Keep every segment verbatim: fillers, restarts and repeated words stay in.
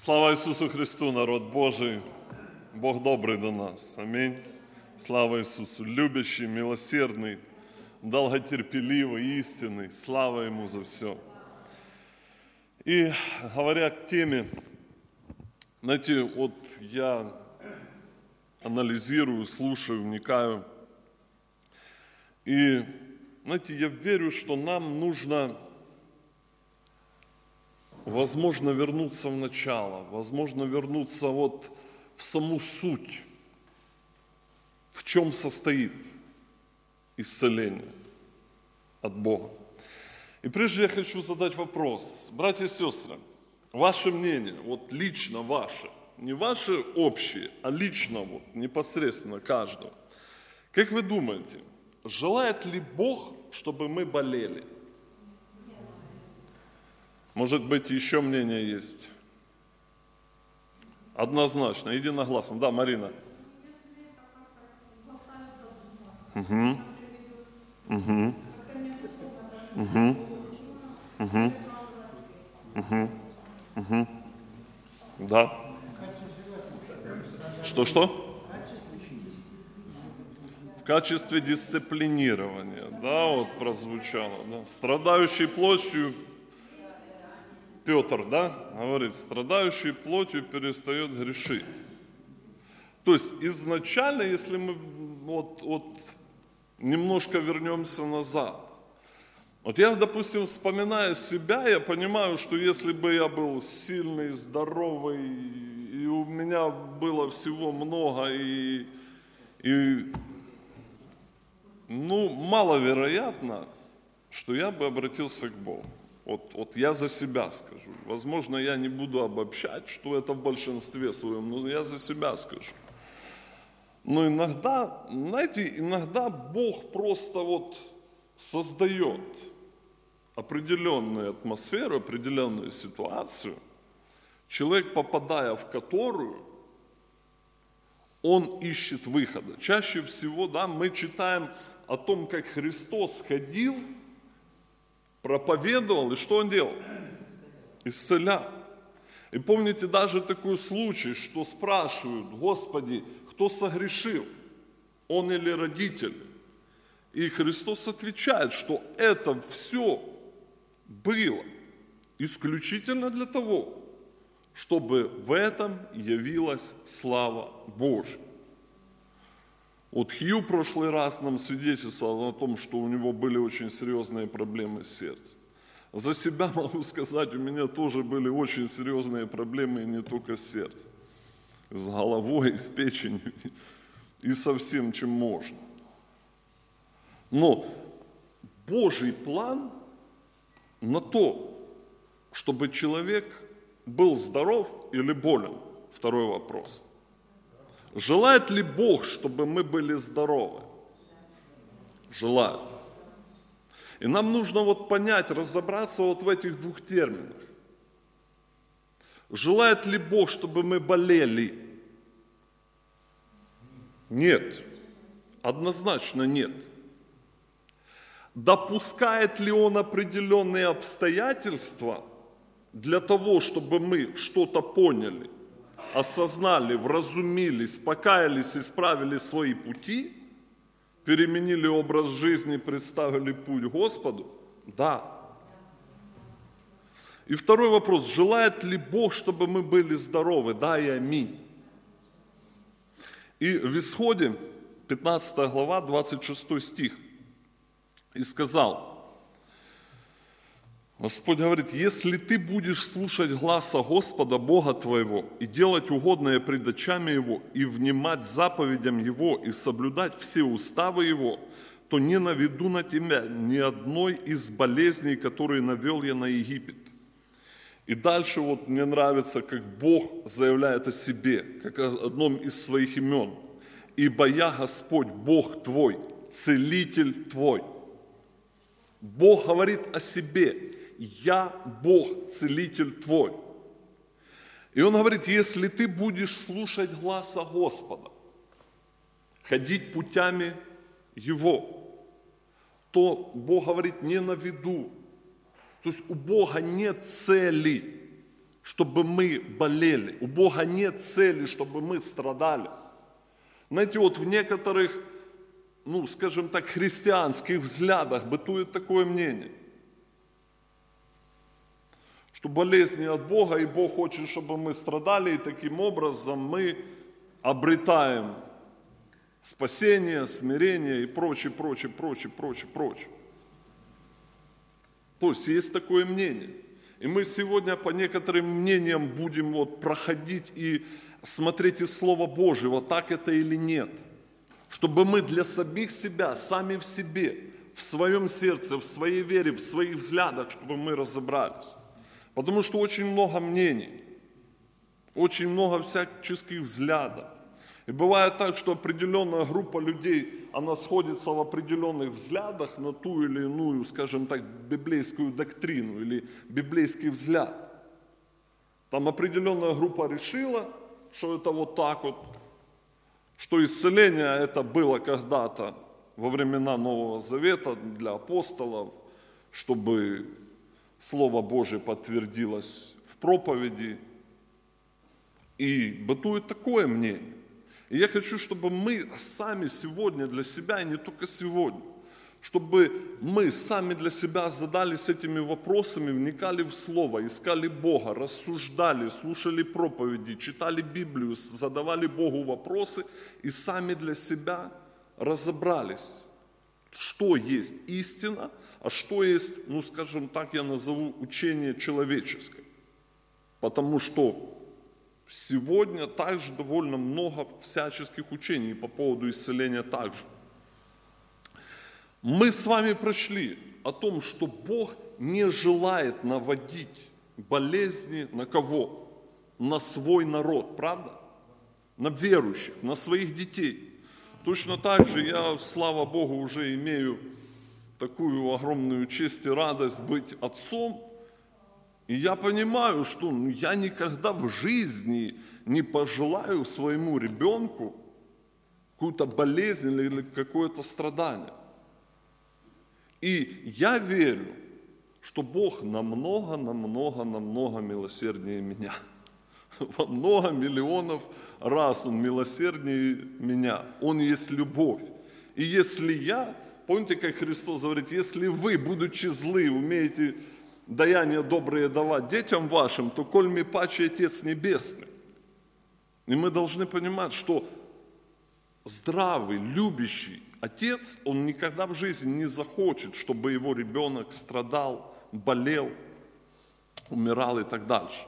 Слава Ісусу Христу, народ Божий! Бог добрый до нас. Аминь. Слава Иисусу, любящий, милосердный, долготерпеливый, истинный. Слава Ему за все. И говоря к теме, знаете, вот я анализирую, слушаю, вникаю. И, знаете, я верю, что нам нужно, возможно, вернуться в начало, возможно, вернуться вот в саму суть, в чем состоит исцеление от Бога. И прежде я хочу задать вопрос. Братья и сестры, ваше мнение, вот лично ваше, не ваше общее, а лично вот, непосредственно каждого. Как вы думаете, желает ли Бог, чтобы мы болели? Может быть, еще мнение есть? Однозначно, единогласно. Да, Марина. Угу. Угу. Угу. Угу. Угу. Угу. Да. Что-что? В качестве дисциплинирования. Да, вот прозвучало. Да. Страдающий плотью Петр, да, говорит, страдающий плотью перестает грешить. То есть изначально, если мы вот, вот немножко вернемся назад, вот я, допустим, вспоминая себя, я понимаю, что если бы я был сильный, здоровый, и у меня было всего много, и, и ну, маловероятно, что я бы обратился к Богу. Вот, вот я за себя скажу. Возможно, я не буду обобщать, что это в большинстве своем, но я за себя скажу. Но иногда, знаете, иногда Бог просто вот создает определенную атмосферу, определенную ситуацию, человек, попадая в которую, он ищет выхода. Чаще всего, да, мы читаем о том, как Христос ходил, проповедовал, и что он делал? Исцелял. И помните даже такой случай, что спрашивают: Господи, кто согрешил, он или родители? И Христос отвечает, что это все было исключительно для того, чтобы в этом явилась слава Божья. Вот Хью в прошлый раз нам свидетельствовал о том, что у него были очень серьезные проблемы с сердцем. За себя могу сказать, у меня тоже были очень серьезные проблемы, и не только с сердцем. С головой, с печенью, и со всем, чем можно. Но Божий план на то, чтобы человек был здоров или болен, второй вопрос. Желает ли Бог, чтобы мы были здоровы? Желает. И нам нужно вот понять, разобраться вот в этих двух терминах. Желает ли Бог, чтобы мы болели? Нет. Однозначно нет. Допускает ли Он определенные обстоятельства для того, чтобы мы что-то поняли, осознали, вразумились, покаялись, исправили свои пути, переменили образ жизни, представили путь Господу? Да. И второй вопрос. Желает ли Бог, чтобы мы были здоровы? Да и аминь. И в Исходе, пятнадцатая глава, двадцать шестой стих. И сказал, Господь говорит: если ты будешь слушать гласа Господа Бога твоего и делать угодное пред очами Его, и внимать заповедям Его, и соблюдать все уставы Его, то не наведу на тебя ни одной из болезней, которые навел я на Египет. И дальше вот мне нравится, как Бог заявляет о себе, как о одном из своих имен. Ибо я Господь, Бог твой, целитель твой. Бог говорит о себе. Я Бог, целитель твой. И Он говорит, если ты будешь слушать гласа Господа, ходить путями Его, то Бог говорит, не наведу. То есть у Бога нет цели, чтобы мы болели. У Бога нет цели, чтобы мы страдали. Знаете, вот в некоторых, ну, скажем так, христианских взглядах бытует такое мнение, что болезни от Бога, и Бог хочет, чтобы мы страдали, и таким образом мы обретаем спасение, смирение и прочее, прочее, прочее, прочее, прочее. То есть есть такое мнение. И мы сегодня по некоторым мнениям будем вот проходить и смотреть из Слова Божьего, так это или нет. Чтобы мы для самих себя, сами в себе, в своем сердце, в своей вере, в своих взглядах, чтобы мы разобрались. Потому что очень много мнений, очень много всяческих взглядов. И бывает так, что определенная группа людей, она сходится в определенных взглядах на ту или иную, скажем так, библейскую доктрину или библейский взгляд. Там определенная группа решила, что это вот так вот, что исцеление это было когда-то во времена Нового Завета для апостолов, чтобы Слово Божие подтвердилось в проповеди. И бытует такое мнение. И я хочу, чтобы мы сами сегодня для себя, и не только сегодня, чтобы мы сами для себя задались этими вопросами, вникали в Слово, искали Бога, рассуждали, слушали проповеди, читали Библию, задавали Богу вопросы и сами для себя разобрались, что есть истина, а что есть, ну скажем так, я назову учение человеческое. Потому что сегодня также довольно много всяческих учений по поводу исцеления также. Мы с вами прочли о том, что Бог не желает наводить болезни на кого? На свой народ, правда? На верующих, на своих детей. Точно так же я, слава Богу, уже имею такую огромную честь и радость быть отцом. И я понимаю, что ну, я никогда в жизни не пожелаю своему ребенку какую-то болезнь или какое-то страдание. И я верю, что Бог намного, намного, намного милосерднее меня. Во много миллионов раз Он милосерднее меня. Он есть любовь. И если я, помните, как Христос говорит, если вы, будучи злы, умеете даяния добрые давать детям вашим, то коль ми паче Отец Небесный. И мы должны понимать, что здравый, любящий Отец, Он никогда в жизни не захочет, чтобы его ребенок страдал, болел, умирал и так дальше.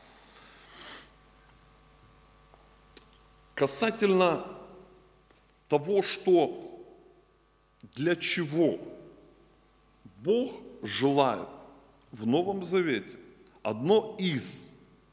Касательно того, что для чего Бог желает в Новом Завете, одно из.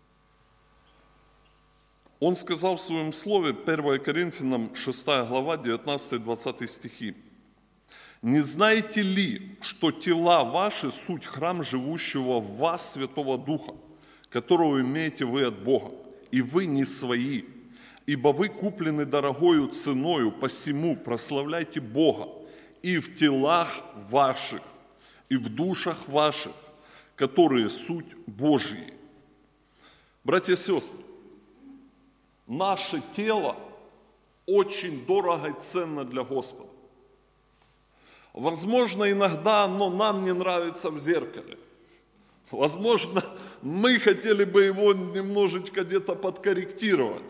Он сказал в своем слове, первое Коринфянам шестая глава, девятнадцатый-двадцатый стихи. «Не знаете ли, что тела ваши суть храм живущего в вас Святого Духа, которого имеете вы от Бога, и вы не свои, ибо вы куплены дорогою ценою, посему прославляйте Бога и в телах ваших, и в душах ваших, которые суть Божьи». Братья и сестры, наше тело очень дорого и ценно для Господа. Возможно, иногда оно нам не нравится в зеркале. Возможно, мы хотели бы его немножечко где-то подкорректировать.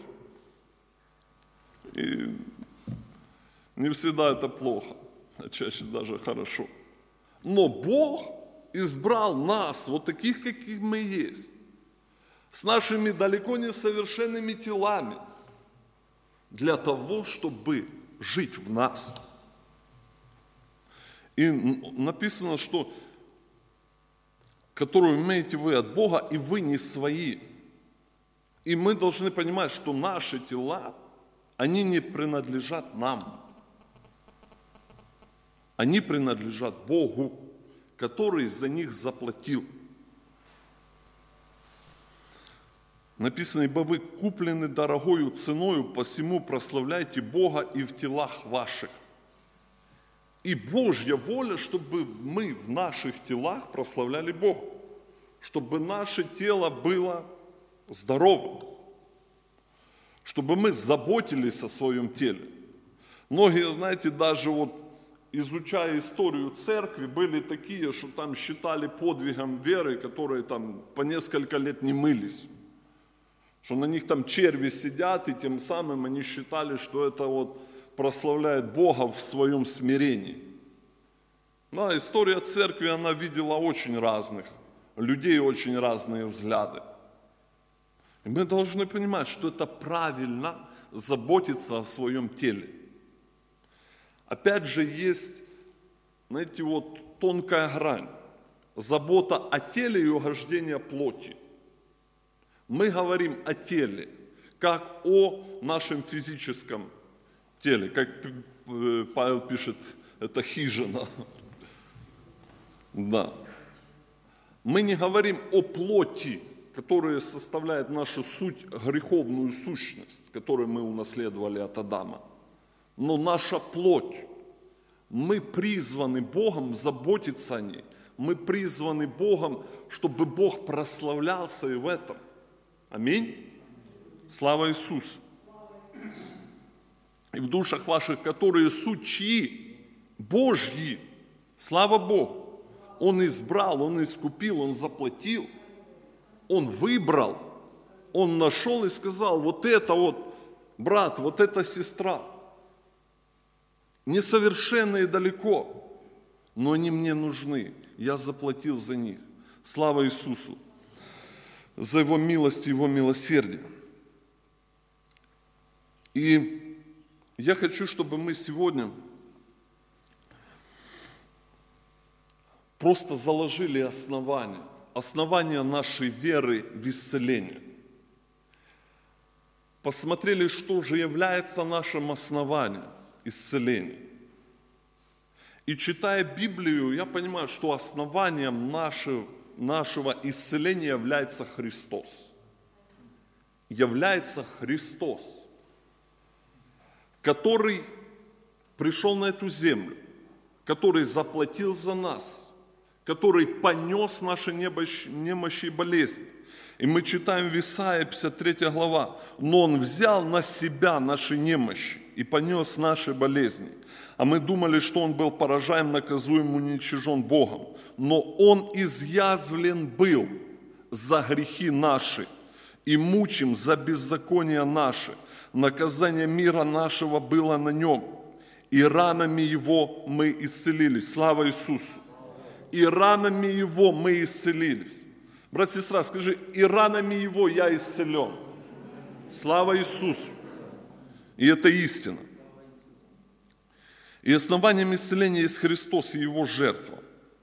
И не всегда это плохо, а чаще даже хорошо. Но Бог избрал нас, вот таких, каких мы есть, с нашими далеко не совершенными телами, для того, чтобы жить в нас. И написано, что которую имеете вы от Бога, и вы не свои. И мы должны понимать, что наши тела, они не принадлежат нам. Они принадлежат Богу, который за них заплатил. Написано, ибо вы куплены дорогою ценою, посему прославляйте Бога и в телах ваших. И Божья воля, чтобы мы в наших телах прославляли Бога. Чтобы наше тело было здоровым, чтобы мы заботились о своем теле. Многие, знаете, даже вот изучая историю церкви, были такие, что там считали подвигом веры, которые там по несколько лет не мылись. Что на них там черви сидят, и тем самым они считали, что это вот прославляет Бога в своем смирении. Но история церкви, она видела очень разных людей, очень разные взгляды. И мы должны понимать, что это правильно заботиться о своем теле. Опять же, есть, знаете, вот тонкая грань. Забота о теле и угождение плоти. Мы говорим о теле, как о нашем физическом теле. Как Павел пишет, это хижина. Да. Мы не говорим о плоти, которая составляет нашу суть, греховную сущность, которую мы унаследовали от Адама. Но наша плоть, мы призваны Богом заботиться о ней. Мы призваны Богом, чтобы Бог прославлялся и в этом. Аминь. Слава Иисусу. И в душах ваших, которые суть чьи? Божьи. Слава Богу. Он избрал, Он искупил, Он заплатил. Он выбрал. Он нашел и сказал, вот это вот брат, вот эта сестра. Несовершенные далеко, но они мне нужны. Я заплатил за них. Слава Иисусу за Его милость и Его милосердие. И я хочу, чтобы мы сегодня просто заложили основания, основания нашей веры в исцеление. Посмотрели, что же является нашим основанием исцеления. И читая Библию, я понимаю, что основанием нашего, нашего исцеления является Христос. Является Христос, который пришел на эту землю, который заплатил за нас, который понес наши немощи и болезни. И мы читаем в Исаии пятьдесят третья глава, но Он взял на себя наши немощи и понес наши болезни. А мы думали, что Он был поражаем, наказуем, уничижен Богом. Но Он изъязвлен был за грехи наши и мучим за беззакония наши. Наказание мира нашего было на Нем, и ранами Его мы исцелились. Слава Иисусу! И ранами Его мы исцелились. Брат, сестра, скажи, и ранами Его я исцелен. Слава Иисусу! И это истина. И основанием исцеления есть Христос и Его жертва.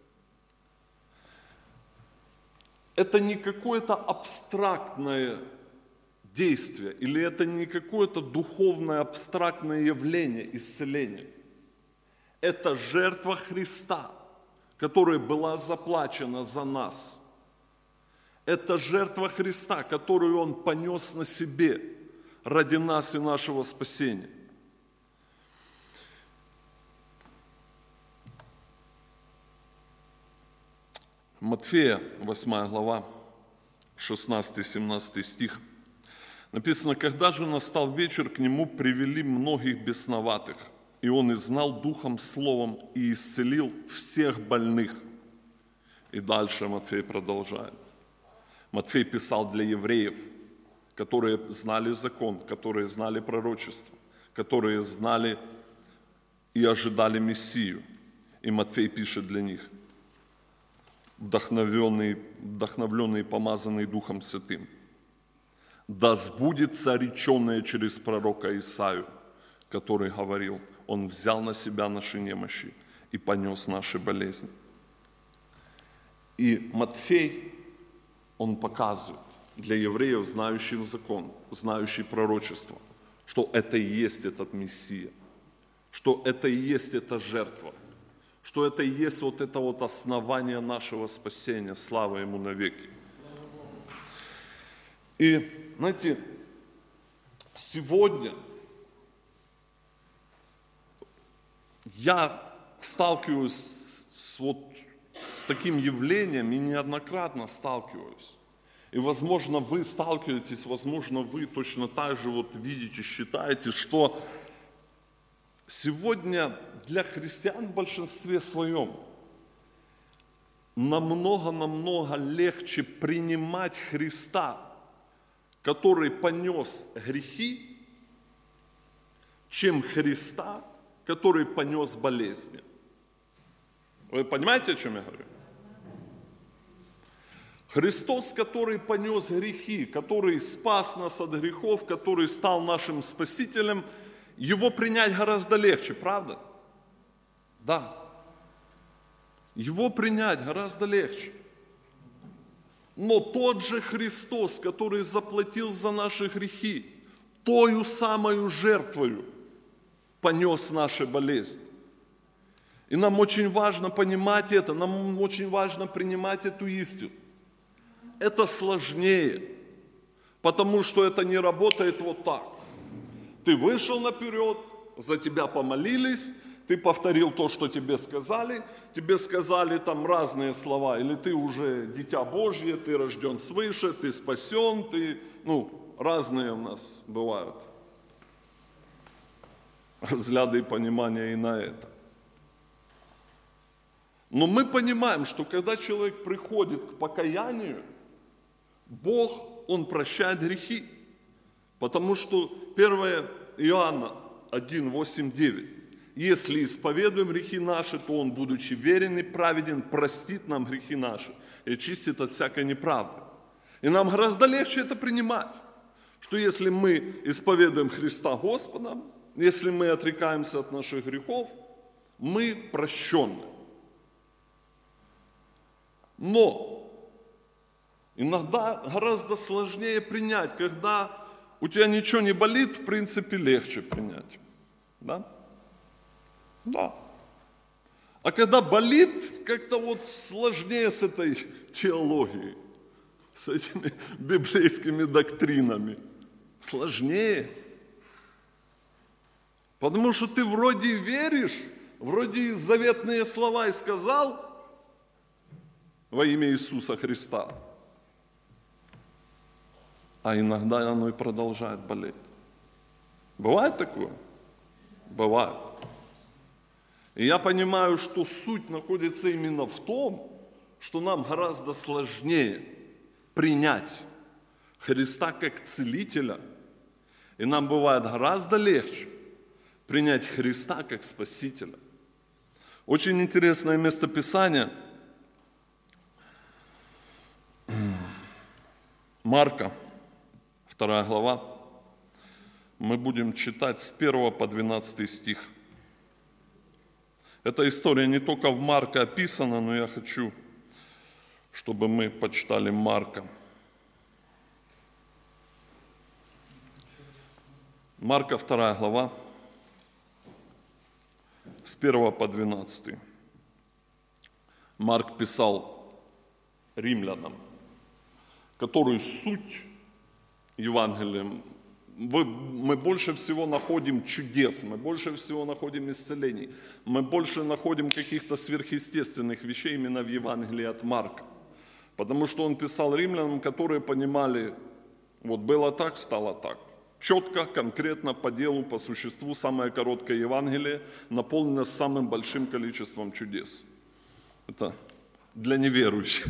Это не какое-то абстрактное действие, или это не какое-то духовное абстрактное явление исцеления. Это жертва Христа, которая была заплачена за нас. Это жертва Христа, которую Он понес на себе ради нас и нашего спасения. Матфея, восьмая глава, шестнадцатый-семнадцатый стих. Написано, когда же настал вечер, к Нему привели многих бесноватых, и Он изгнал духом словом и исцелил всех больных. И дальше Матфей продолжает. Матфей писал для евреев, которые знали закон, которые знали пророчество, которые знали и ожидали Мессию. И Матфей пишет для них, вдохновленный, вдохновленный и помазанный Духом Святым. Да сбудется реченное через пророка Исаию, который говорил, Он взял на себя наши немощи и понес наши болезни. И Матфей, он показывает для евреев, знающих закон, знающих пророчество, что это и есть этот Мессия, что это и есть эта жертва, что это и есть вот это вот основание нашего спасения. Слава Ему навеки. И, знаете, сегодня я сталкиваюсь с, с, вот, с таким явлением и неоднократно сталкиваюсь. И, возможно, вы сталкиваетесь, возможно, вы точно так же вот видите, считаете, что сегодня для христиан в большинстве своем намного-намного легче принимать Христа, который понес грехи, чем Христа, который понес болезни. Вы понимаете, о чем я говорю? Христос, который понес грехи, который спас нас от грехов, который стал нашим Спасителем, Его принять гораздо легче, правда? Да. Его принять гораздо легче. Но тот же Христос, который заплатил за наши грехи, тою самою жертвою понес наши болезни. И нам очень важно понимать это, нам очень важно принимать эту истину. Это сложнее, потому что это не работает вот так. Ты вышел наперед, за тебя помолились, ты повторил то, что тебе сказали, тебе сказали там разные слова, или ты уже дитя Божье, ты рожден свыше, ты спасен, ты, ну, разные у нас бывают взгляды и понимания и на это. Но мы понимаем, что когда человек приходит к покаянию, Бог, Он прощает грехи. Потому что первое Иоанна один, восемь, девять. Если исповедуем грехи наши, то Он, будучи верен и праведен, простит нам грехи наши и очистит от всякой неправды. И нам гораздо легче это принимать, что если мы исповедуем Христа Господом, если мы отрекаемся от наших грехов, мы прощенны. Но иногда гораздо сложнее принять, когда у тебя ничего не болит, в принципе, легче принять. Да? Да. А когда болит, как-то вот сложнее с этой теологией, с этими библейскими доктринами. Сложнее. Потому что ты вроде веришь, вроде заветные слова и сказал во имя Иисуса Христа. А иногда оно и продолжает болеть. Бывает такое? Бывает. И я понимаю, что суть находится именно в том, что нам гораздо сложнее принять Христа как Целителя. И нам бывает гораздо легче принять Христа как Спасителя. Очень интересное местописание. Марка, вторая глава. Мы будем читать с первого по двенадцатый стих. Эта история не только в Марка описана, но я хочу, чтобы мы почитали Марка. Марка, вторая глава, с первого по двенадцатый. Марк писал римлянам, который суть Евангелия. Мы больше всего находим чудес, мы больше всего находим исцелений, мы больше находим каких-то сверхъестественных вещей именно в Евангелии от Марка. Потому что он писал римлянам, которые понимали, вот было так, стало так. Четко, конкретно, по делу, по существу, самое короткое Евангелие наполнено самым большим количеством чудес. Это для неверующих.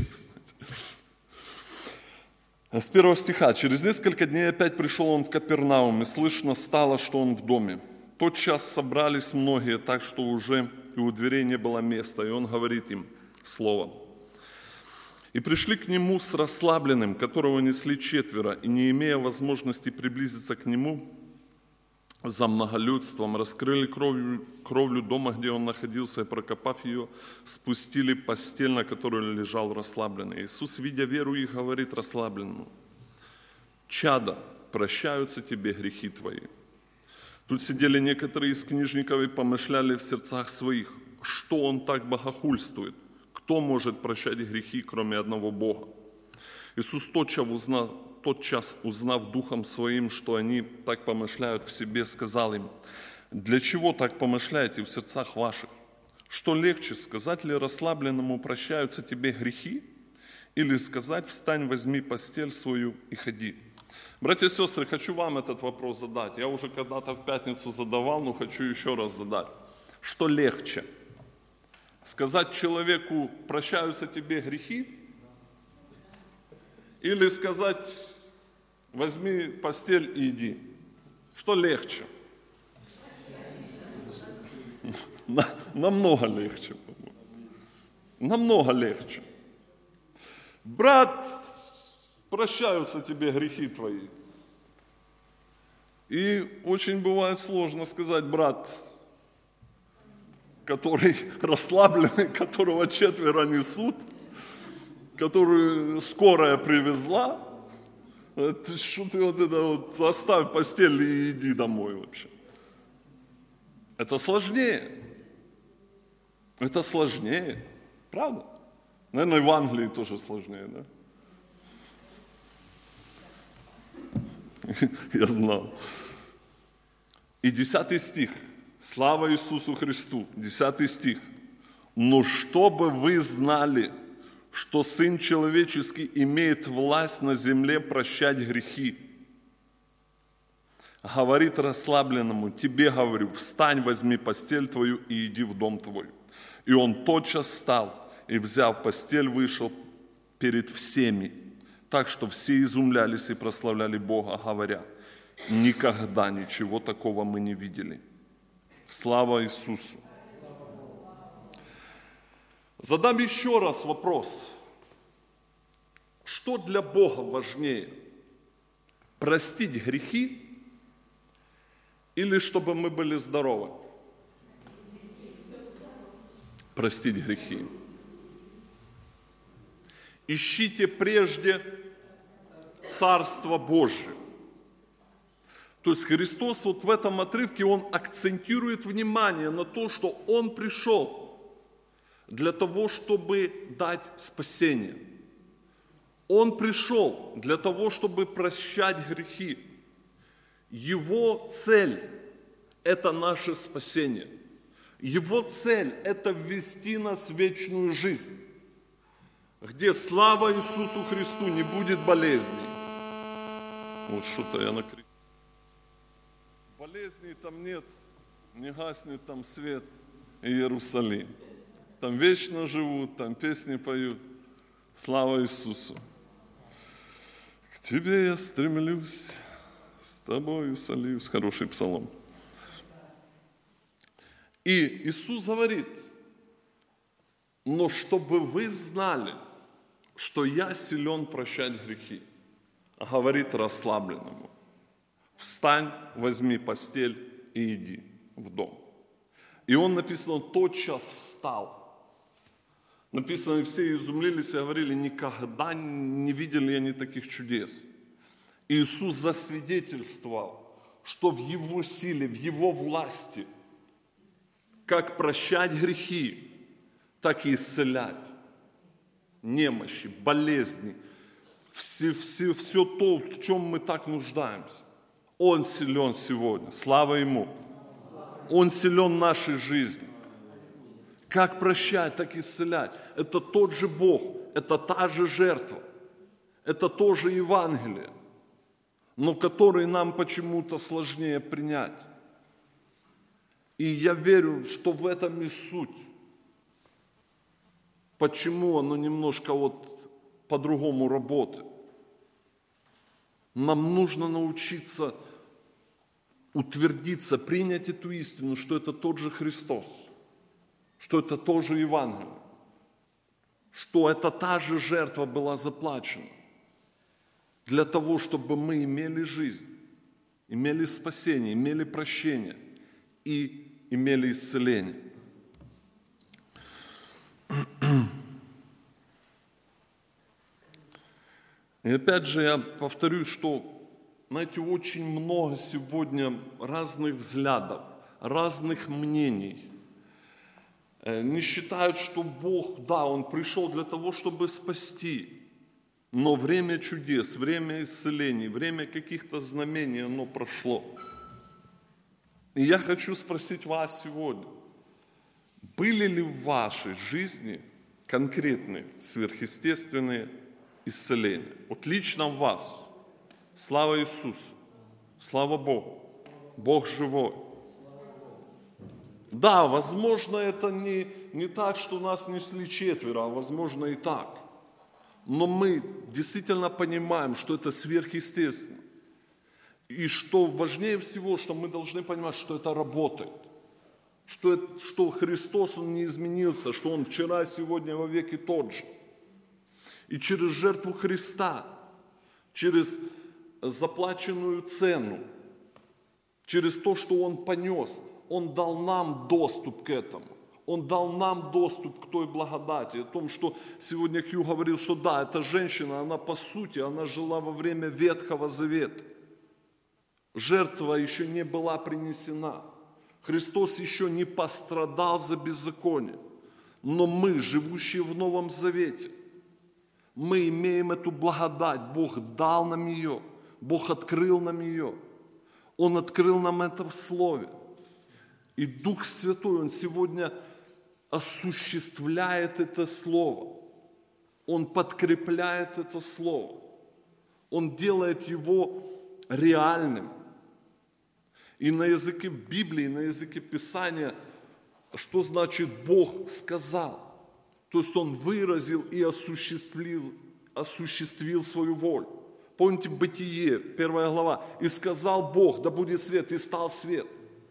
С первого стиха. «Через несколько дней опять пришел он в Капернаум, и слышно стало, что он в доме. Тотчас собрались многие, так что уже и у дверей не было места, и он говорит им слово. И пришли к нему с расслабленным, которого несли четверо, и не имея возможности приблизиться к нему, за многолюдством раскрыли кровлю, кровлю дома, где он находился, и, прокопав ее, спустили постель, на которой лежал расслабленный. Иисус, видя веру их, говорит расслабленному: «Чадо, прощаются тебе грехи твои». Тут сидели некоторые из книжников и помышляли в сердцах своих: что он так богохульствует? Кто может прощать грехи, кроме одного Бога? Иисус тотчас узнав, тотчас узнав духом своим, что они так помышляют в себе, сказал им: «Для чего так помышляете в сердцах ваших? Что легче, сказать ли расслабленному: прощаются тебе грехи? Или сказать: встань, возьми постель свою и ходи. Братья и сестры, хочу вам этот вопрос задать. Я уже когда-то в пятницу задавал, но хочу еще раз задать. Что легче? Сказать человеку: прощаются тебе грехи? Или сказать: возьми постель и иди? Что легче? Намного легче, по-моему. Намного легче. Брат, прощаются тебе грехи твои. И очень бывает сложно сказать: брат, который расслабленный, которого четверо несут, которую скорая привезла, ты, что ты вот это вот, оставь постель и иди домой вообще. Это сложнее. Это сложнее. Правда? Наверное, в Англии тоже сложнее, да? Я знал. И десятый стих. Слава Иисусу Христу. Десятый стих. Но чтобы вы знали, что Сын Человеческий имеет власть на земле прощать грехи. Говорит расслабленному: тебе говорю, встань, возьми постель твою и иди в дом твой. И он тотчас встал и, взяв постель, вышел перед всеми, так что все изумлялись и прославляли Бога, говоря: никогда ничего такого мы не видели. Слава Иисусу! Задам еще раз вопрос. Что для Бога важнее? Простить грехи или чтобы мы были здоровы? Простить грехи. Ищите прежде Царство Божие. То есть Христос вот в этом отрывке, Он акцентирует внимание на то, что Он пришел для того, чтобы дать спасение. Он пришел для того, чтобы прощать грехи. Его цель – это наше спасение. Его цель – это ввести нас в вечную жизнь, где слава Иисусу Христу, не будет болезней. Вот что-то я накричал. Болезней там нет, не гаснет там свет и Иерусалим. Там вечно живут, там песни поют. Слава Иисусу. К тебе я стремлюсь, с тобою сольюсь. Хороший псалом. И Иисус говорит: но чтобы вы знали, что я силен прощать грехи, говорит расслабленному: встань, возьми постель и иди в дом. И он, написано, тотчас встал. Написано, и все изумлились и говорили: никогда не видели они таких чудес. Иисус засвидетельствовал, что в Его силе, в Его власти, как прощать грехи, так и исцелять немощи, болезни, все, все, все то, в чем мы так нуждаемся. Он силен сегодня, слава Ему. Он силен в нашей жизни. Как прощать, так и исцелять. Это тот же Бог, это та же жертва, это тоже Евангелие, но который нам почему-то сложнее принять. И я верю, что в этом и суть. Почему оно немножко вот по-другому работает. Нам нужно научиться утвердиться, принять эту истину, что это тот же Христос, что это тоже Евангелие, что это та же жертва была заплачена для того, чтобы мы имели жизнь, имели спасение, имели прощение и имели исцеление. И опять же я повторюсь, что, знаете, очень много сегодня разных взглядов, разных мнений. Не считают, что Бог, да, Он пришел для того, чтобы спасти, но время чудес, время исцелений, время каких-то знамений, оно прошло. И я хочу спросить вас сегодня, были ли в вашей жизни конкретные сверхъестественные исцеление. Вот лично в вас. Слава Иисусу. Слава Богу. Бог живой. Да, возможно, это не, не так, что нас несли четверо, а возможно и так. Но мы действительно понимаем, что это сверхъестественно. И что важнее всего, что мы должны понимать, что это работает. Что, это, что Христос, Он не изменился, что Он вчера, сегодня, во веки тот же. И через жертву Христа, через заплаченную цену, через то, что Он понес, Он дал нам доступ к этому. Он дал нам доступ к той благодати. О том, что сегодня Хью говорил, что да, эта женщина, она по сути, она жила во время Ветхого Завета. Жертва еще не была принесена. Христос еще не пострадал за беззаконие. Но мы, живущие в Новом Завете, мы имеем эту благодать. Бог дал нам ее. Бог открыл нам ее. Он открыл нам это в Слове. И Дух Святой, Он сегодня осуществляет это Слово. Он подкрепляет это Слово. Он делает его реальным. И на языке Библии, на языке Писания, что значит Бог сказал? То есть Он выразил и осуществил, осуществил свою волю. Помните Бытие, первая глава. «И сказал Бог, да будет свет, и стал свет».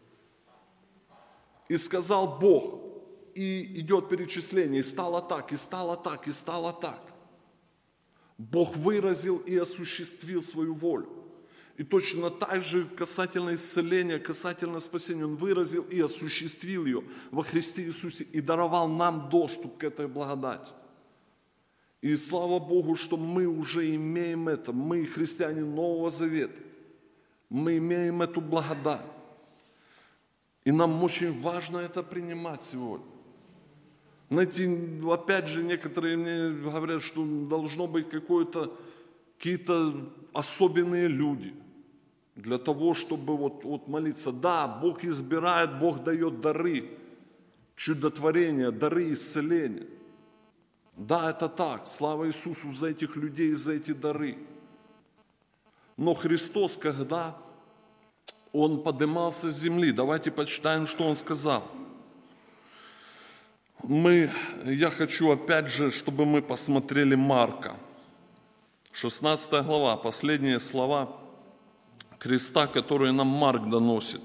И сказал Бог, и идет перечисление, и стало так, и стало так, и стало так. Бог выразил и осуществил свою волю. И точно так же касательно исцеления, касательно спасения, Он выразил и осуществил ее во Христе Иисусе и даровал нам доступ к этой благодати. И слава Богу, что мы уже имеем это, мы христиане Нового Завета, мы имеем эту благодать. И нам очень важно это принимать сегодня. Знаете, опять же, некоторые мне говорят, что должно быть какое-то, какие-то особенные люди для того, чтобы вот, вот молиться. Да, Бог избирает, Бог дает дары, чудотворения, дары исцеления. Да, это так. Слава Иисусу за этих людей и за эти дары. Но Христос, когда Он поднимался с земли, давайте почитаем, что Он сказал. Мы, я хочу опять же, чтобы мы посмотрели Марка. шестнадцатая глава, последние слова креста, которые нам Марк доносит.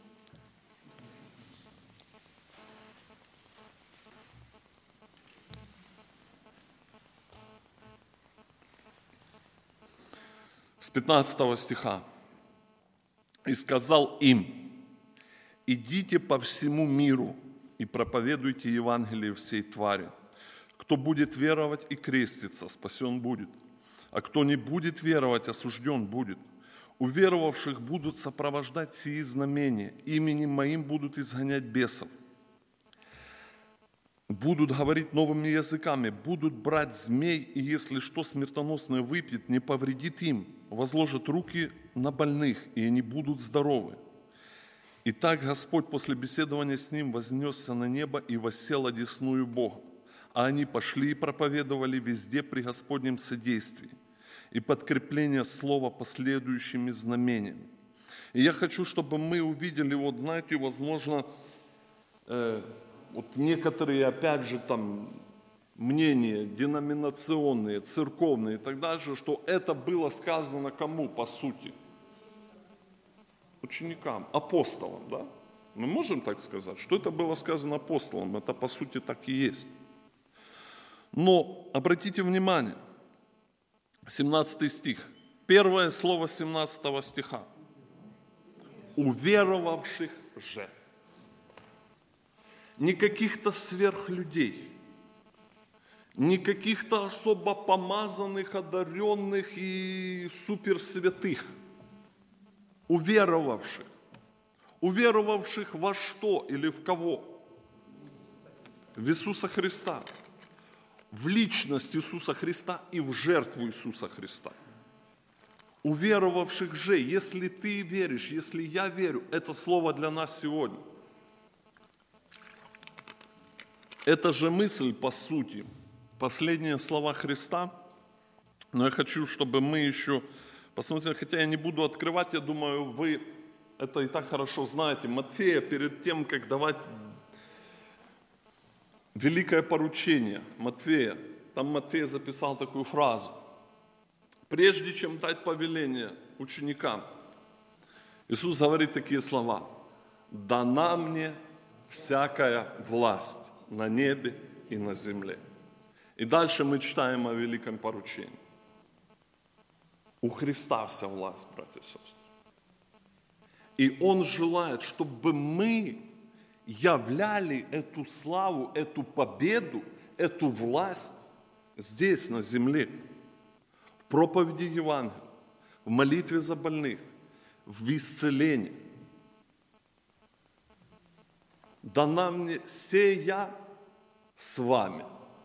С пятнадцатого стиха. «И сказал им: идите по всему миру и проповедуйте Евангелие всей твари. Кто будет веровать и креститься, спасен будет, а кто не будет веровать, осужден будет. У веровавших будут сопровождать сии знамения, именем моим будут изгонять бесов, будут говорить новыми языками, будут брать змей, и если что смертоносное выпьет, не повредит им, возложат руки на больных, и они будут здоровы. И так Господь после беседования с ним вознесся на небо и воссел одесную Бога. А они пошли и проповедовали везде при Господнем содействии и подкрепление слова последующими знамениями. И я хочу, чтобы мы увидели, вот знаете, возможно, э, вот некоторые, опять же, там, мнения деноминационные, церковные и так далее, что это было сказано кому, по сути? Ученикам, апостолам, да? Мы можем так сказать, что это было сказано апостолам, это по сути так и есть. Но обратите внимание, семнадцатый стих, первое слово семнадцатого стиха. Уверовавших же. Не каких-то сверхлюдей, не каких-то особо помазанных, одаренных и суперсвятых. Уверовавших. Уверовавших во что или в кого? В Иисуса Христа. В личность Иисуса Христа и в жертву Иисуса Христа. Уверовавших же, если ты веришь, если я верю, это слово для нас сегодня. Это же мысль, по сути, последние слова Христа Но я хочу, чтобы мы еще посмотрели, хотя я не буду открывать, я думаю, вы это и так хорошо знаете. Матфея, перед тем, как давать великое поручение Матфея, там Матфей записал такую фразу. Прежде чем дать повеление ученикам, Иисус говорит такие слова. «Дана мне всякая власть на небе и на земле». И дальше мы читаем о великом поручении. У Христа вся власть, братья и сестры. И Он желает, чтобы мы являли эту славу, эту победу, эту власть здесь, на земле. В проповеди Евангелия, в молитве за больных, в исцелении. Дана мне сея с вами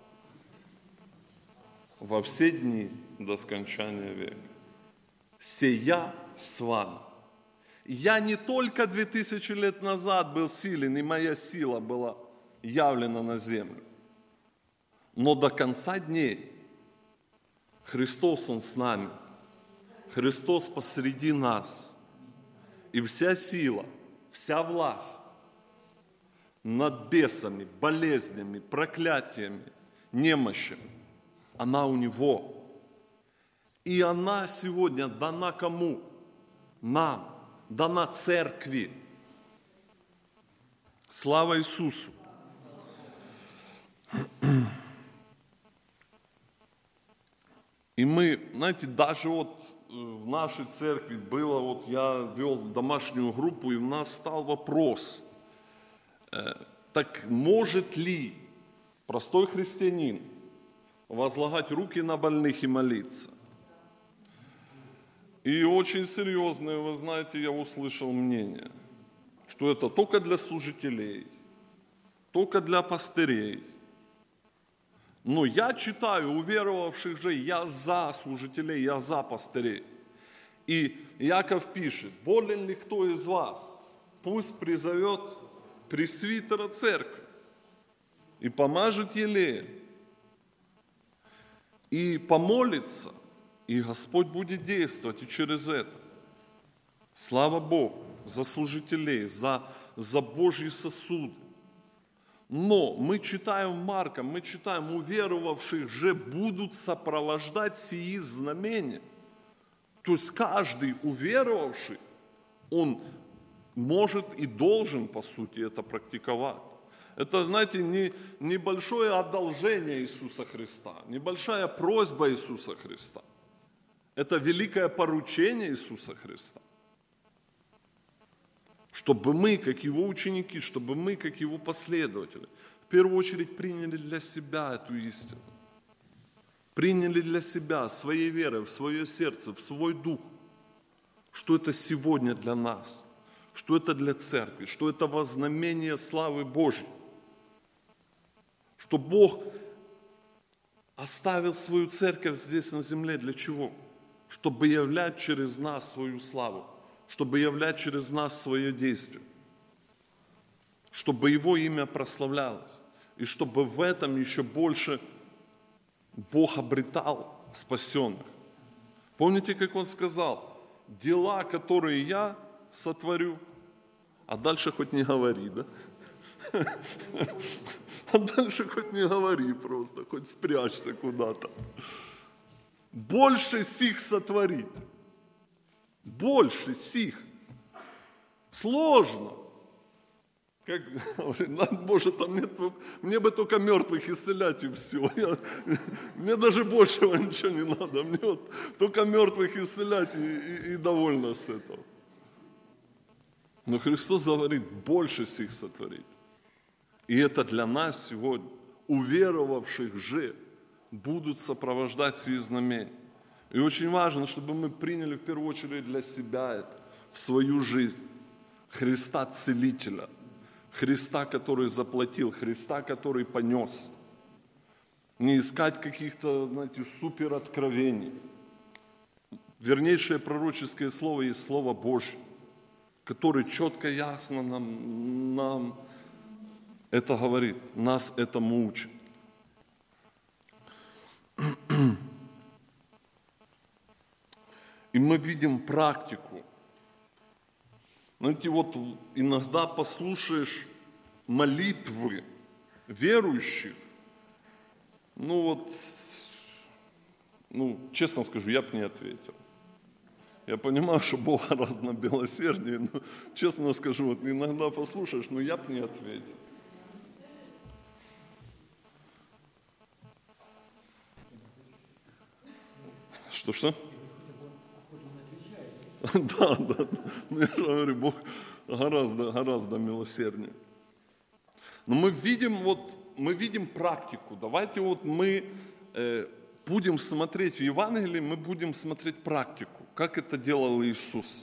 во все дни до скончания века. Сея с вами. Я не только две тысячи лет назад был силен, и моя сила была явлена на землю, но до конца дней Христос, Он с нами. Христос посреди нас. И вся сила, вся власть над бесами, болезнями, проклятиями, немощами, она у Него. И она сегодня дана кому? Нам. Дана церкви. Слава Иисусу. И мы, знаете, даже вот в нашей церкви было, вот я вел домашнюю группу, и у нас стал вопрос, так может ли простой христианин возлагать руки на больных и молиться? И очень серьезное, вы знаете, я услышал мнение, что это только для служителей, только для пастырей. Но я читаю, уверовавших же, я за служителей, я за пастырей. И Яков пишет, болен ли кто из вас, пусть призовет пресвитера церкви и помажет елеем, и помолится, и Господь будет действовать и через это. Слава Богу за служителей, за, за Божьи сосуды. Но мы читаем Марка, мы читаем, уверовавших же будут сопровождать сии знамения. То есть каждый уверовавший, он может и должен, по сути, это практиковать. Это, знаете, не, небольшое одолжение Иисуса Христа, небольшая просьба Иисуса Христа. Это великое поручение Иисуса Христа. Чтобы мы, как Его ученики, чтобы мы, как Его последователи, в первую очередь приняли для себя эту истину. Приняли для себя, своей верой, в свое сердце, в свой дух, что это сегодня для нас, что это для церкви, что это во знамение славы Божьей. Что Бог оставил свою церковь здесь на земле для чего? Чтобы являть через нас свою славу, чтобы являть через нас свое действие, чтобы Его имя прославлялось, и чтобы в этом еще больше Бог обретал спасенных. Помните, как Он сказал, дела, которые я сотворю, а дальше хоть не говори, да? А дальше хоть не говори просто, хоть спрячься куда-то. Больше сих сотворить. Больше сих. Сложно. Как говорит, Боже, там нет, мне бы только мертвых исцелять и все. Я, мне даже большего ничего не надо. Мне вот только мертвых исцелять и, и, и довольно с этого. Но Христос говорит, больше сих сотворить. И это для нас сегодня, уверовавших же, будут сопровождать сии знамения. И очень важно, чтобы мы приняли в первую очередь для себя это, в свою жизнь. Христа Целителя, Христа, который заплатил, Христа, который понес. Не искать каких-то, знаете, супер откровений. Вернейшее пророческое слово есть Слово Божье, которое четко, ясно нам, нам это говорит, нас этому учит. И мы видим практику. Знаете, вот иногда послушаешь молитвы верующих, ну вот, ну, честно скажу, я бы не ответил. Я понимаю, что Бог гораздо милосерднее, но, честно скажу, вот иногда послушаешь, но я бы не ответил. Что-что? Да, да. Ну, я же говорю, Бог гораздо, гораздо милосерднее. Но мы видим, вот, мы видим практику. Давайте вот мы э, будем смотреть в Евангелии, мы будем смотреть практику, как это делал Иисус.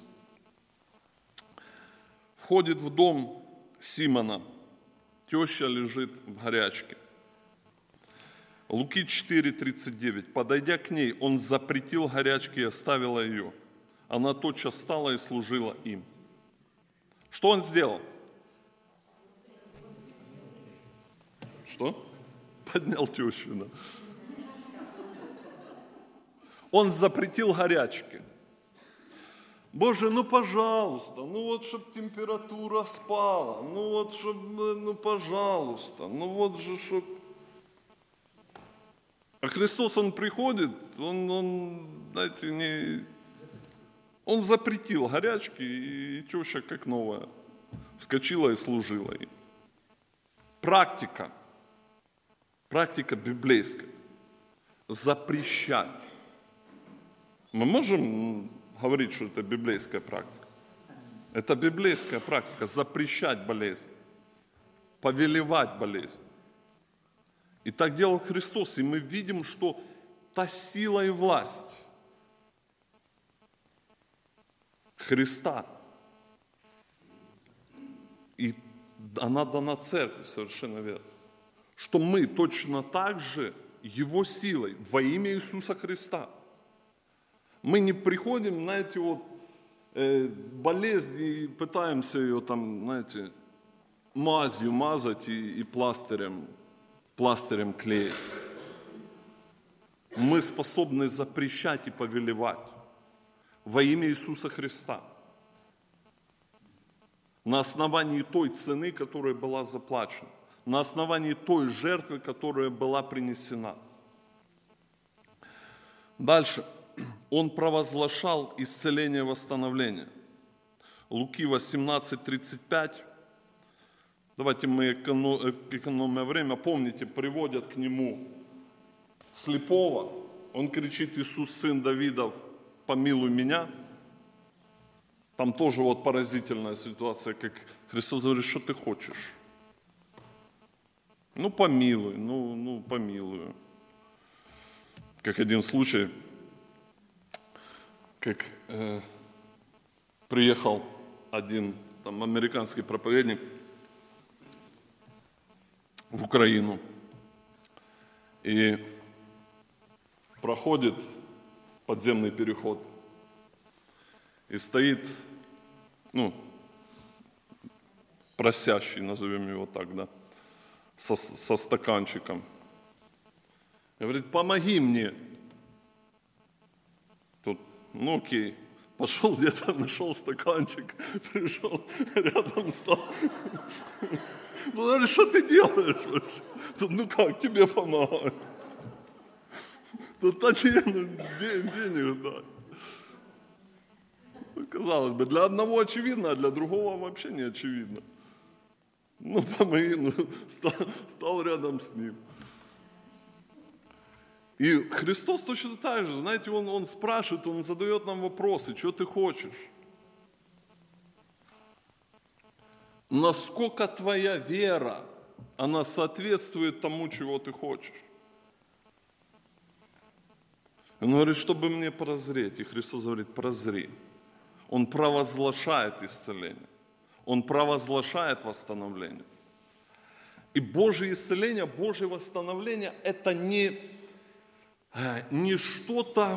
Входит в дом Симона, теща лежит в горячке. Луки четыре тридцать девять. Подойдя к ней, он запретил горячке и оставила ее. Она тотчас встала и служила им. Что он сделал? Что? Поднял тещу, да. Он запретил горячке. Боже, ну пожалуйста, ну вот, чтобы температура спала, ну вот, чтобы, ну пожалуйста, ну вот же, чтобы... А Христос, Он приходит, Он, он знаете, не... Он запретил горячки, и теща, как новая, вскочила и служила им. Практика. Практика библейская. Запрещать. Мы можем говорить, что это библейская практика? Это библейская практика. Запрещать болезнь. Повелевать болезнь. И так делал Христос. И мы видим, что та сила и власть Христа, и она дана церкви, совершенно верно, что мы точно так же Его силой во имя Иисуса Христа. Мы не приходим, знаете, вот э, болезнь и пытаемся ее там, знаете, мазью мазать и, и пластырем, пластырем клеить. Мы способны запрещать и повелевать во имя Иисуса Христа. На основании той цены, которая была заплачена. На основании той жертвы, которая была принесена. Дальше. Он провозглашал исцеление и восстановление. Луки восемнадцать тридцать пять. Давайте мы экономим время. Помните, приводят к нему слепого. Он кричит: Иисус, сын Давидов, помилуй меня. Там тоже вот поразительная ситуация, как Христос говорит: что ты хочешь? Ну, помилуй, ну, ну, помилуй. Как один случай, как э, приехал один там американский проповедник в Украину и проходит подземный переход. И стоит, ну, просящий, назовем его так, да, со, со стаканчиком. И говорит: помоги мне. Тут, ну окей, пошел где-то, нашел стаканчик, пришел, рядом стал. Ну, говорит: что ты делаешь вообще? Тут, ну как, тебе помогаю. Тут такие, ну, денег дай. Казалось бы, для одного очевидно, а для другого вообще не очевидно. Ну, помоги, ну, стал, стал рядом с ним. И Христос точно так же, знаете, Он, он спрашивает, Он задает нам вопросы: что ты хочешь? Насколько твоя вера, она соответствует тому, чего ты хочешь? Он говорит: чтобы мне прозреть. И Христос говорит: прозри. Он провозглашает исцеление. Он провозглашает восстановление. И Божье исцеление, Божье восстановление – это не, не что-то,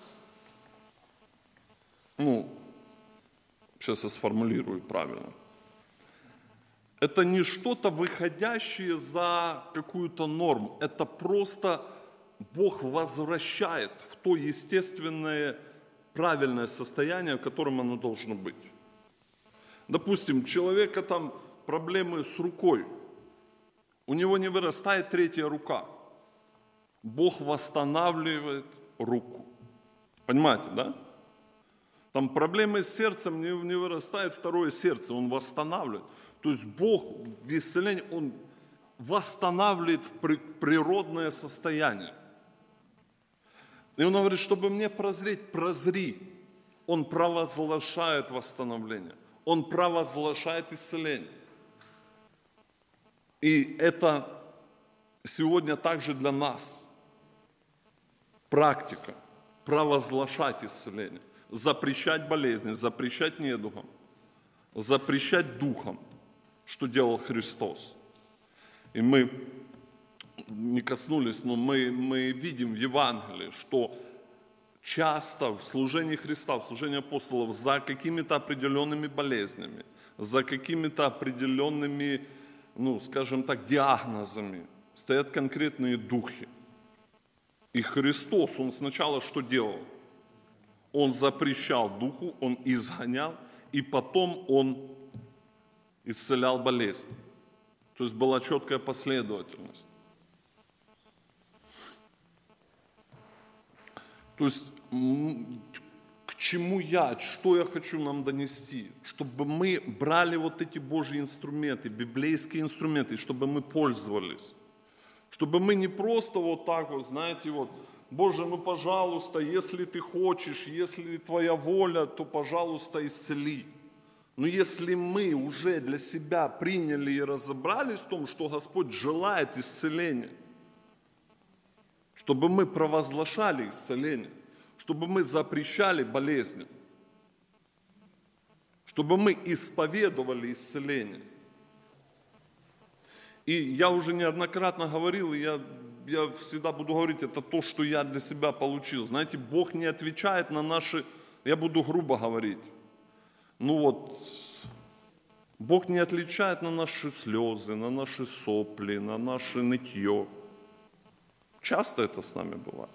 ну, сейчас я сформулирую правильно. Это не что-то, выходящее за какую-то норму. Это просто Бог возвращает в то естественное правильное состояние, в котором оно должно быть. Допустим, у человека там проблемы с рукой, у него не вырастает третья рука. Бог восстанавливает руку. Понимаете, да? Там проблемы с сердцем, не, не вырастает второе сердце, Он восстанавливает. То есть Бог в исцелении, Он восстанавливает в природное состояние. И Он говорит, чтобы мне прозреть, прозри. Он провозглашает восстановление. Он провозглашает исцеление. И это сегодня также для нас практика. Провозглашать исцеление. Запрещать болезни, запрещать недугам. Запрещать духом, что делал Христос. И мы не коснулись, но мы, мы видим в Евангелии, что часто в служении Христа, в служении апостолов за какими-то определенными болезнями, за какими-то определенными, ну, скажем так, диагнозами стоят конкретные духи. И Христос, Он сначала что делал? Он запрещал духу, Он изгонял, и потом Он исцелял болезнь. То есть была четкая последовательность. То есть к чему я, что я хочу нам донести? Чтобы мы брали вот эти Божьи инструменты, библейские инструменты, чтобы мы пользовались. Чтобы мы не просто вот так вот, знаете, вот, Боже, ну пожалуйста, если ты хочешь, если твоя воля, то пожалуйста исцели. Но если мы уже для себя приняли и разобрались в том, что Господь желает исцеления, чтобы мы провозглашали исцеление, чтобы мы запрещали болезни, чтобы мы исповедовали исцеление. И я уже неоднократно говорил, и я, я всегда буду говорить, это то, что я для себя получил. Знаете, Бог не отвечает на наши, я буду грубо говорить, ну вот, Бог не отвечает на наши слезы, на наши сопли, на наше нытье. Часто это с нами бывает.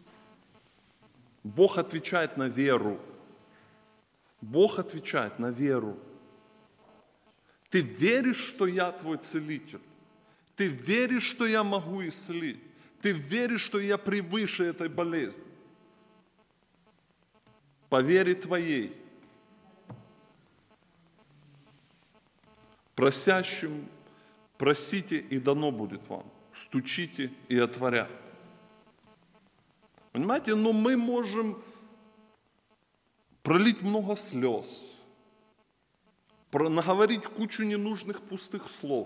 Бог отвечает на веру. Бог отвечает на веру. Ты веришь, что я твой целитель? Ты веришь, что я могу исцелить? Ты веришь, что я превыше этой болезни? По вере твоей. Просящим просите, и дано будет вам. Стучите, и отворят. Понимаете, но мы можем пролить много слез, наговорить кучу ненужных пустых слов.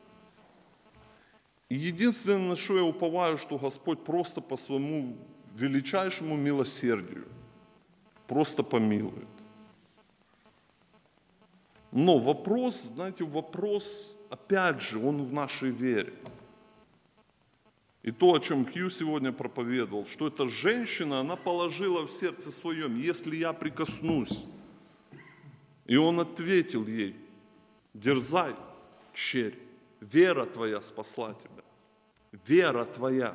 И единственное, на что я уповаю, что Господь просто по своему величайшему милосердию просто помилует. Но вопрос, знаете, вопрос, опять же, он в нашей вере. И то, о чем Хью сегодня проповедовал, что эта женщина, она положила в сердце своем, если я прикоснусь. И он ответил ей, дерзай, черь, вера твоя спасла тебя. Вера твоя.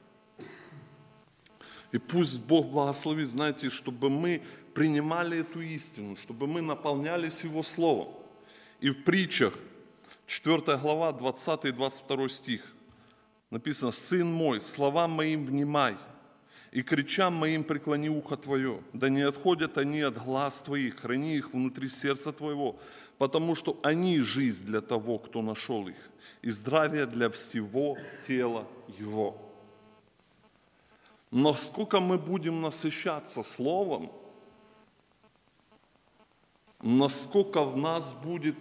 И пусть Бог благословит, знаете, чтобы мы принимали эту истину, чтобы мы наполнялись Его Словом. И в притчах, четвёртая глава, двадцатый и двадцать второй стих, написано: «Сын мой, словам моим внимай, и кричам моим преклони ухо твое, да не отходят они от глаз твоих, храни их внутри сердца твоего, потому что они жизнь для того, кто нашел их, и здравие для всего тела его». Насколько мы будем насыщаться Словом, насколько в нас будет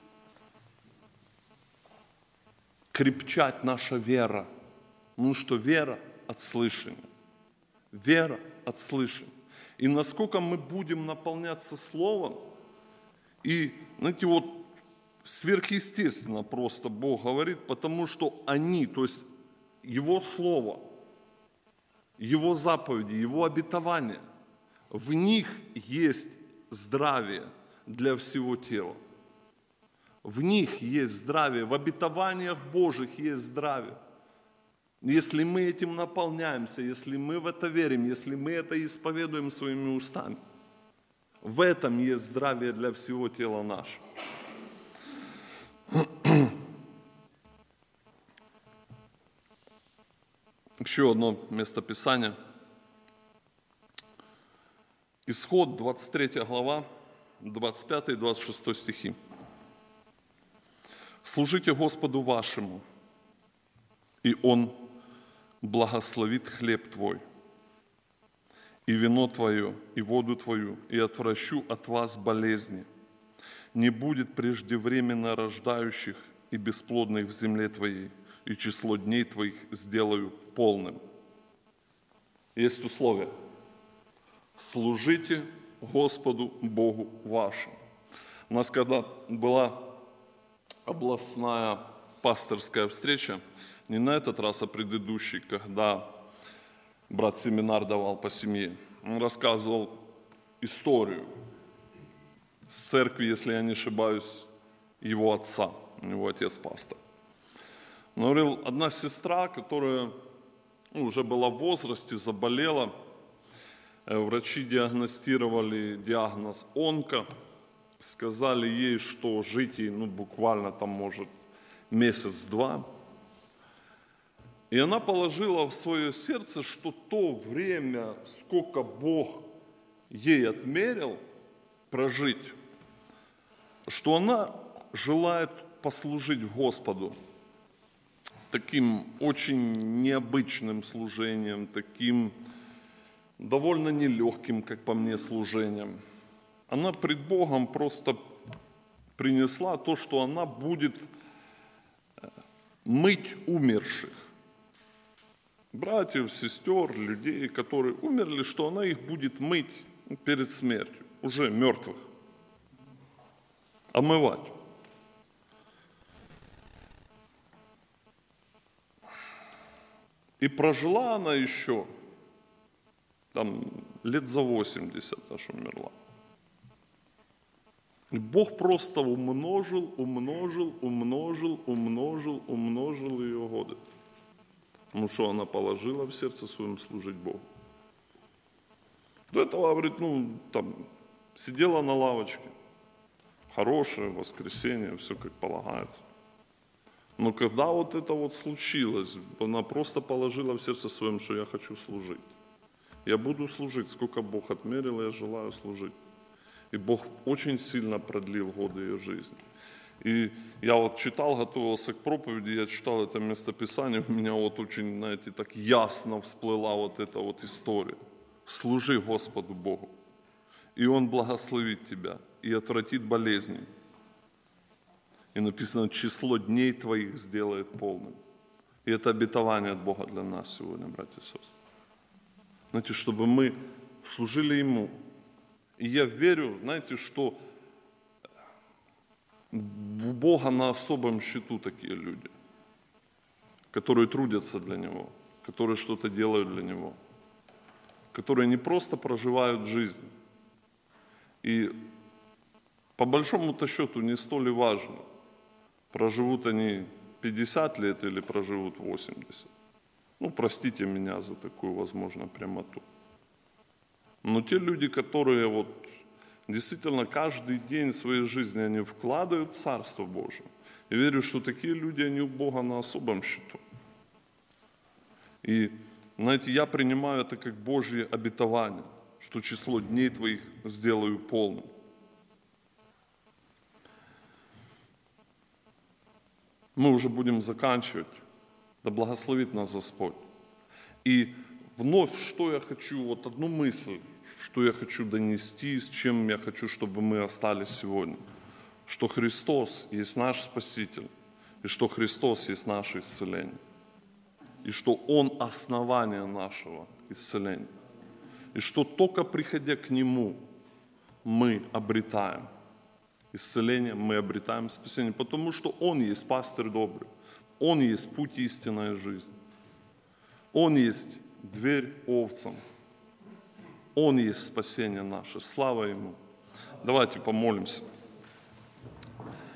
крепчать наша вера. Ну что вера от слышания. Вера от слышания. И насколько мы будем наполняться Словом, и, знаете, вот сверхъестественно просто Бог говорит, потому что они, то есть Его Слово, Его заповеди, Его обетования, в них есть здравие для всего тела. В них есть здравие, в обетованиях Божьих есть здравие. Если мы этим наполняемся, если мы в это верим, если мы это исповедуем своими устами, в этом есть здравие для всего тела нашего. Еще одно местописание. Исход, двадцать третья глава, двадцать пятый и двадцать шестой стихи. «Служите Господу вашему, и Он благословит хлеб твой, и вино твое, и воду твою, и отвращу от вас болезни. Не будет преждевременно рождающих и бесплодных в земле твоей, и число дней твоих сделаю полным». Есть условие. Служите Господу Богу вашему. У нас когда была областная пасторская встреча, не на этот раз, а предыдущий, когда брат семинар давал по семье, он рассказывал историю с церкви, если я не ошибаюсь, его отца, у него отец пастор. Он говорил, одна сестра, которая ну, уже была в возрасте, заболела, врачи диагностировали диагноз онко, сказали ей, что жить ей ну, буквально там может месяц-два. И она положила в свое сердце, что то время, сколько Бог ей отмерил прожить, что она желает послужить Господу таким очень необычным служением, таким довольно нелегким, как по мне, служением. Она пред Богом просто принесла то, что она будет мыть умерших. Братьев, сестер, людей, которые умерли, что она их будет мыть перед смертью, уже мертвых, омывать. И прожила она еще там, лет за восемьдесят, аж умерла. И Бог просто умножил, умножил, умножил, умножил, умножил ее годы. Потому что она положила в сердце своем служить Богу. До этого, говорит, ну, там, сидела на лавочке. Хорошее воскресенье, все как полагается. Но когда вот это вот случилось, она просто положила в сердце своем, что я хочу служить. Я буду служить, сколько Бог отмерил, я желаю служить. И Бог очень сильно продлил годы ее жизни. И я вот читал, готовился к проповеди, я читал это местописание, у меня вот очень, знаете, так ясно всплыла вот эта вот история. Служи Господу Богу, и Он благословит тебя, и отвратит болезни. И написано, число дней твоих сделает полным. И это обетование от Бога для нас сегодня, братья и сестры. Знаете, чтобы мы служили Ему. И я верю, знаете, что у Бога на особом счету такие люди, которые трудятся для Него, которые что-то делают для Него, которые не просто проживают жизнь. И по большому-то счету не столь и важно, проживут они пятьдесят лет или проживут восемьдесят. Ну, простите меня за такую, возможно, прямоту. Но те люди, которые вот действительно каждый день своей жизни они вкладывают в Царство Божие. Я верю, что такие люди, они у Бога на особом счету. И, знаете, я принимаю это как Божье обетование, что число дней твоих сделаю полным. Мы уже будем заканчивать. Да благословит нас Господь. И вновь, что я хочу, вот одну мысль, что я хочу донести, с чем я хочу, чтобы мы остались сегодня. Что Христос есть наш Спаситель, и что Христос есть наше исцеление. И что Он основание нашего исцеления. И что только приходя к Нему, мы обретаем исцеление, мы обретаем спасение, потому что Он есть пастырь добрый, Он есть путь истинной жизни, Он есть дверь овцам, Он есть спасение наше. Слава Ему. Давайте помолимся.